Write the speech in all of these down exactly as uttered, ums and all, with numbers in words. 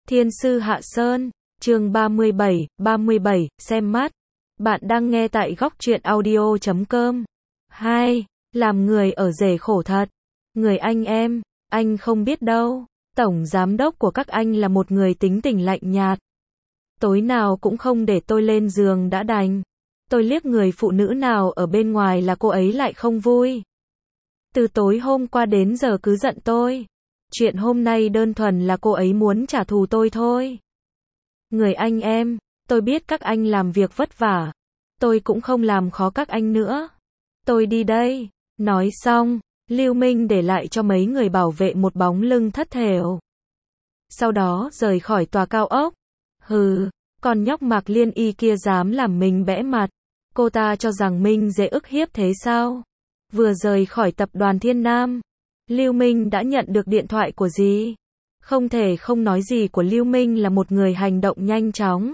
Thiên sư Hạ Sơn, chương ba mươi bảy, ba mươi bảy, xem mắt. Bạn đang nghe tại góc truyện audio chấm com. hai. Làm người ở rể khổ thật. Người anh em, anh không biết đâu. Tổng giám đốc của các anh là một người tính tình lạnh nhạt. Tối nào cũng không để tôi lên giường đã đành. Tôi liếc người phụ nữ nào ở bên ngoài là cô ấy lại không vui. Từ tối hôm qua đến giờ cứ giận tôi. Chuyện hôm nay đơn thuần là cô ấy muốn trả thù tôi thôi. Người anh em, tôi biết các anh làm việc vất vả. Tôi cũng không làm khó các anh nữa. Tôi đi đây. Nói xong, Lưu Minh để lại cho mấy người bảo vệ một bóng lưng thất thểu. Sau đó rời khỏi tòa cao ốc. Hừ, con nhóc Mạc Liên Y kia dám làm mình bẽ mặt. Cô ta cho rằng mình dễ ức hiếp thế sao? Vừa rời khỏi tập đoàn Thiên Nam, Lưu Minh đã nhận được điện thoại của dì. Không thể không nói gì của Lưu Minh là một người hành động nhanh chóng.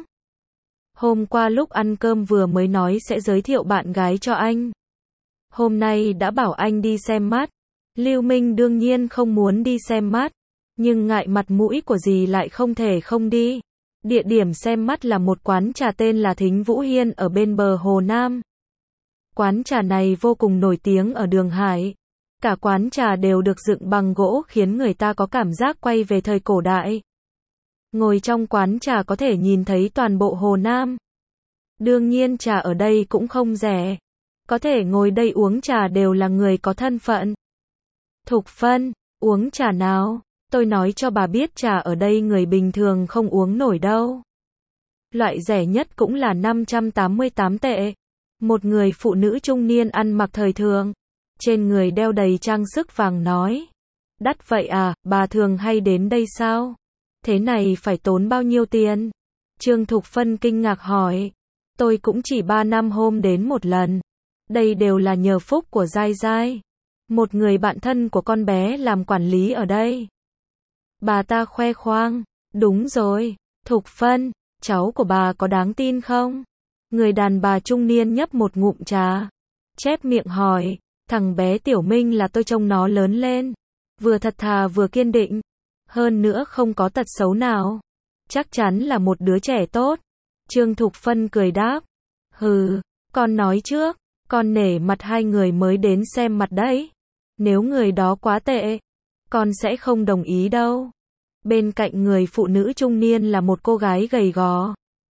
Hôm qua lúc ăn cơm vừa mới nói sẽ giới thiệu bạn gái cho anh. Hôm nay đã bảo anh đi xem mắt. Lưu Minh đương nhiên không muốn đi xem mắt, nhưng ngại mặt mũi của dì lại không thể không đi. Địa điểm xem mắt là một quán trà tên là Thính Vũ Hiên ở bên bờ Hồ Nam. Quán trà này vô cùng nổi tiếng ở Đường Hải. Cả quán trà đều được dựng bằng gỗ khiến người ta có cảm giác quay về thời cổ đại. Ngồi trong quán trà có thể nhìn thấy toàn bộ Hồ Nam. Đương nhiên trà ở đây cũng không rẻ. Có thể ngồi đây uống trà đều là người có thân phận. Thục Phân, uống trà nào? Tôi nói cho bà biết trà ở đây người bình thường không uống nổi đâu. Loại rẻ nhất cũng là năm trăm tám mươi tám tệ. Một người phụ nữ trung niên ăn mặc thời thượng, trên người đeo đầy trang sức vàng nói. Đắt vậy à, bà thường hay đến đây sao? Thế này phải tốn bao nhiêu tiền? Trương Thục Phân kinh ngạc hỏi. Tôi cũng chỉ ba năm hôm đến một lần. Đây đều là nhờ phúc của Giai Giai. Một người bạn thân của con bé làm quản lý ở đây. Bà ta khoe khoang. Đúng rồi, Thục Phân, cháu của bà có đáng tin không? Người đàn bà trung niên nhấp một ngụm trà. Chép miệng hỏi. Thằng bé Tiểu Minh là tôi trông nó lớn lên. Vừa thật thà vừa kiên định. Hơn nữa không có tật xấu nào. Chắc chắn là một đứa trẻ tốt. Trương Thục Phân cười đáp. Hừ, con nói trước. Con nể mặt hai người mới đến xem mặt đấy. Nếu người đó quá tệ, con sẽ không đồng ý đâu. Bên cạnh người phụ nữ trung niên là một cô gái gầy gò.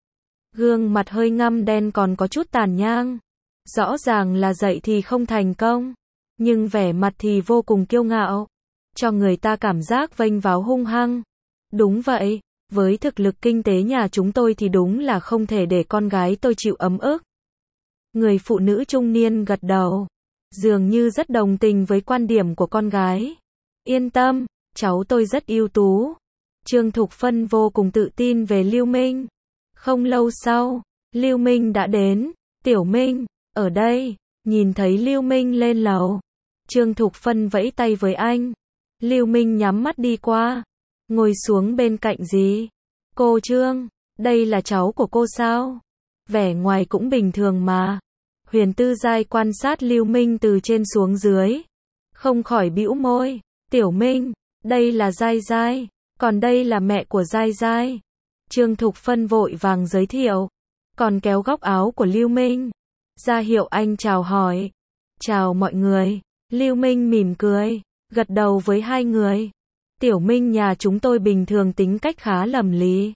Gương mặt hơi ngăm đen còn có chút tàn nhang. Rõ ràng là dậy thì không thành công. Nhưng vẻ mặt thì vô cùng kiêu ngạo. Cho người ta cảm giác vênh váo hung hăng. Đúng vậy, với thực lực kinh tế nhà chúng tôi thì đúng là không thể để con gái tôi chịu ấm ức. Người phụ nữ trung niên gật đầu. Dường như rất đồng tình với quan điểm của con gái. Yên tâm, cháu tôi rất ưu tú. Trương Thục Phân vô cùng tự tin về Lưu Minh. Không lâu sau, Lưu Minh đã đến. Tiểu Minh, ở đây. Nhìn thấy Lưu Minh lên lầu, Trương Thục Phân vẫy tay với anh. Lưu Minh nhắm mắt đi qua, ngồi xuống bên cạnh dì. Cô Trương, đây là cháu của cô sao? Vẻ ngoài cũng bình thường mà. Huyền Tư Giai quan sát Lưu Minh từ trên xuống dưới, không khỏi bĩu môi. Tiểu Minh, đây là Giai Giai, còn đây là mẹ của Giai Giai. Trương Thục Phân vội vàng giới thiệu, còn kéo góc áo của Lưu Minh, ra hiệu anh chào hỏi. Chào mọi người. Lưu Minh mỉm cười, gật đầu với hai người. Tiểu Minh nhà chúng tôi bình thường tính cách khá lầm lý,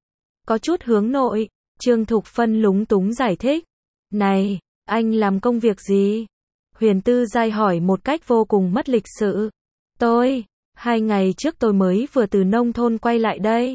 có chút hướng nội. Trương Thục Phân lúng túng giải thích. Này, anh làm công việc gì? Huyền Tư Giai hỏi một cách vô cùng mất lịch sự. Tôi, hai ngày trước tôi mới vừa từ nông thôn quay lại đây.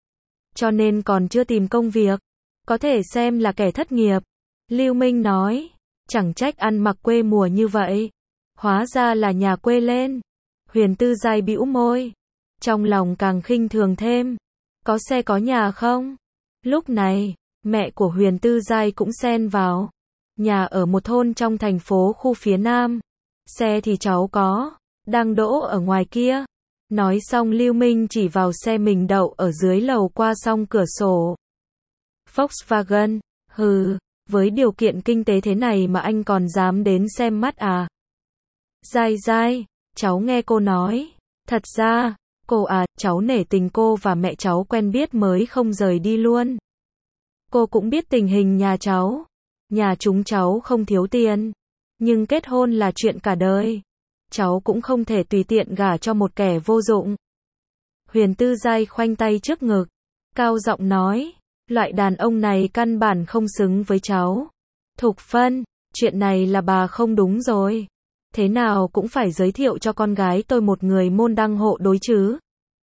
Cho nên còn chưa tìm công việc. Có thể xem là kẻ thất nghiệp. Lưu Minh nói. Chẳng trách ăn mặc quê mùa như vậy. Hóa ra là nhà quê lên. Huyền Tư Giai bĩu môi. Trong lòng càng khinh thường thêm. Có xe có nhà không? Lúc này, mẹ của Huyền Tư Giai cũng xen vào. Nhà ở một thôn trong thành phố khu phía Nam. Xe thì cháu có, đang đỗ ở ngoài kia. Nói xong Lưu Minh chỉ vào xe mình đậu ở dưới lầu qua song cửa sổ. Volkswagen, hừ, với điều kiện kinh tế thế này mà anh còn dám đến xem mắt à? Giai Giai, cháu nghe cô nói. Thật ra, Cô à, cháu nể tình cô và mẹ cháu quen biết mới không rời đi luôn. Cô cũng biết tình hình nhà cháu. Nhà chúng cháu không thiếu tiền. Nhưng kết hôn là chuyện cả đời. Cháu cũng không thể tùy tiện gả cho một kẻ vô dụng. Huyền Tư Giai khoanh tay trước ngực. Cao giọng nói. Loại đàn ông này căn bản không xứng với cháu. Thục Phân, chuyện này là bà không đúng rồi. Thế nào cũng phải giới thiệu cho con gái tôi một người môn đăng hộ đối chứ.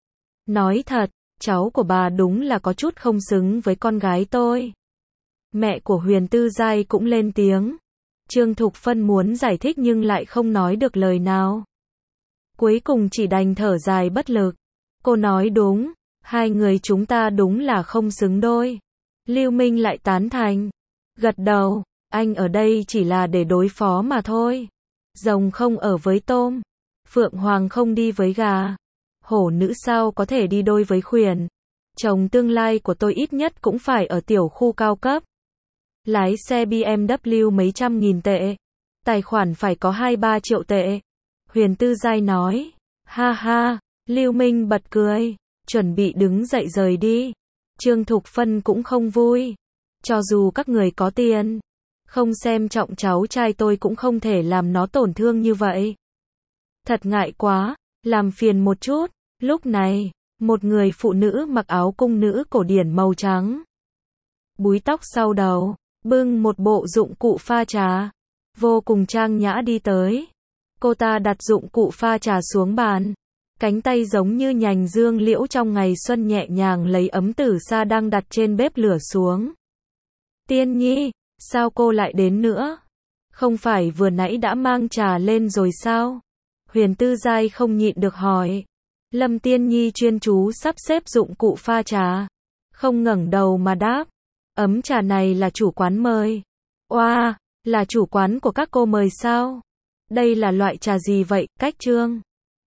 Nói thật, cháu của bà đúng là có chút không xứng với con gái tôi. Mẹ của Huyền Tư Giai cũng lên tiếng. Trương Thục Phân muốn giải thích nhưng lại không nói được lời nào. Cuối cùng chỉ đành thở dài bất lực. Cô nói đúng, hai người chúng ta đúng là không xứng đôi. Lưu Minh lại tán thành. Gật đầu, anh ở đây chỉ là để đối phó mà thôi. Rồng không ở với tôm. Phượng Hoàng không đi với gà. Hổ nữ sao có thể đi đôi với khuyển. Chồng tương lai của tôi ít nhất cũng phải ở tiểu khu cao cấp. Lái xe bê em vê mấy trăm nghìn tệ. Tài khoản phải có hai ba triệu tệ. Huyền Tư Giai nói. Ha ha, Lưu Minh bật cười. Chuẩn bị đứng dậy rời đi. Trương Thục Phân cũng không vui. Cho dù các người có tiền, không xem trọng cháu trai tôi cũng không thể làm nó tổn thương như vậy. Thật ngại quá, làm phiền một chút. Lúc này, một người phụ nữ mặc áo cung nữ cổ điển màu trắng, búi tóc sau đầu, bưng một bộ dụng cụ pha trà, vô cùng trang nhã đi tới. Cô ta đặt dụng cụ pha trà xuống bàn, cánh tay giống như nhành dương liễu trong ngày xuân nhẹ nhàng lấy ấm tử sa đang đặt trên bếp lửa xuống. Tiên Nhi, sao cô lại đến nữa? Không phải vừa nãy đã mang trà lên rồi sao? Huyền Tư Giai không nhịn được hỏi. Lâm Tiên Nhi chuyên chú sắp xếp dụng cụ pha trà, không ngẩng đầu mà đáp. Ấm trà này là chủ quán mời. Oa, wow, là chủ quán của các cô mời sao? Đây là loại trà gì vậy, Cách Trương?